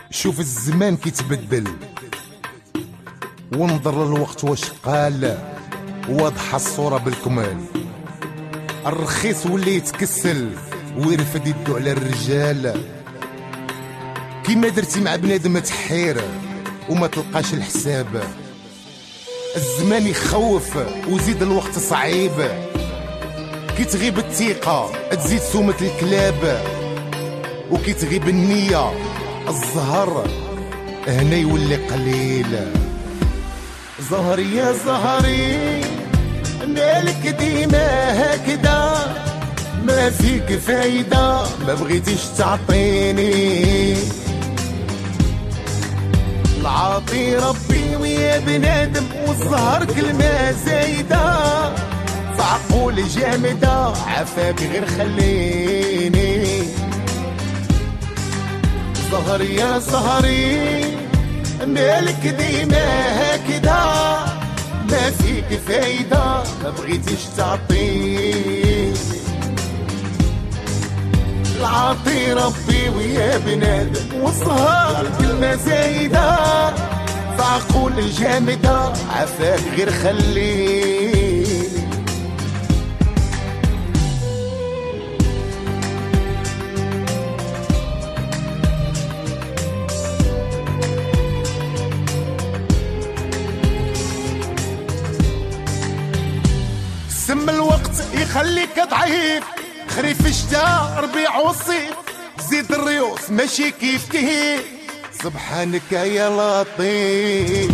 شوف الزمان كيتبدل ونظر للوقت واش قال، واضحة الصورة بالكمال. الرخيص واللي يتكسل ويرفد يدو على الرجال، كيما درتي مع بنادم تحير وما تلقاش الحساب. الزمان يخوف وزيد الوقت صعيب، كي تغيب الثقة تزيد سومة الكلاب، وكي تغيب النية الزهر هنا يولي قليل. زهري يا زهري مالك ديما هكذا، ما فيك فايدة ما بغيتيش تعطيني. العاطي ربي ويا بنادم والزهر كلمة زايدة، فعقول جامدة عفاك غير خليني. زهري يا زهري مالك ديما هكذا، ما فيك فايدة ما بغيتيش تعطيني. العاطي ربي ويا بنادم والزهر كلمة زايدة، فعقول جامدة عفاك غير خليني. سم الوقت يخليك ضعيف، خريف الشتا ربيع وصيف، زيد الريوس ماشي كيف كيف. سبحانك يا لطيف.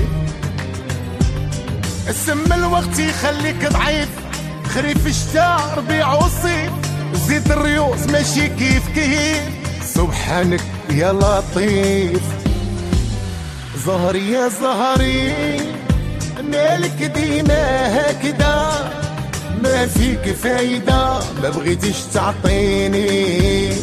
سم الوقت يخليك ضعيف، خريف الشتا ربيع وصيف، زيد الريوس ماشي كيف كيف. سبحانك يا لطيف. زهري يا زهري مالك ديما هكذا، ما فيك فايدة ما بغيتيش تعطيني.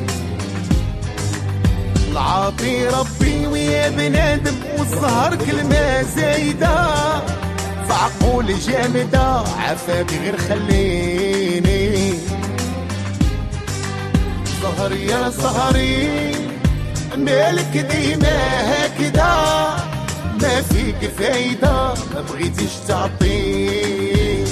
العاطي ربي ويا بنادم والزهر كلمة زايدة، فعقول جامدة عفاك غير خليني. زهري يا زهري مالك ديما هكذا، ما فيك فايدة ما بغيتيش تعطيني.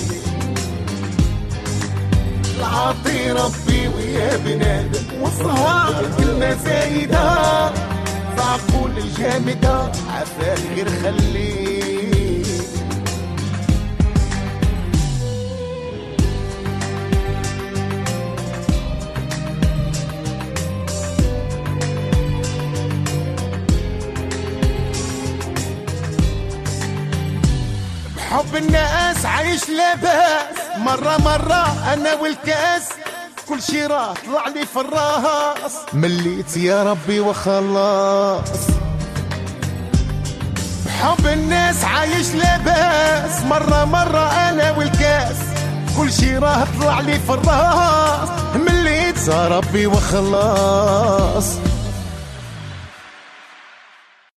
العاطي ربي ويا بنادم والزهر كلمة زايدة، فعقول جامدة عفاك غير خليني. بحب الناس عايش لاباس، مرة أنا والكاس كل شي راه طلع لي في الراس، مليت يا ربي وخلاص. بحب الناس عايش لاباس، مرة أنا والكاس كل شي راه طلع لي في الراس، مليت يا ربي وخلاص.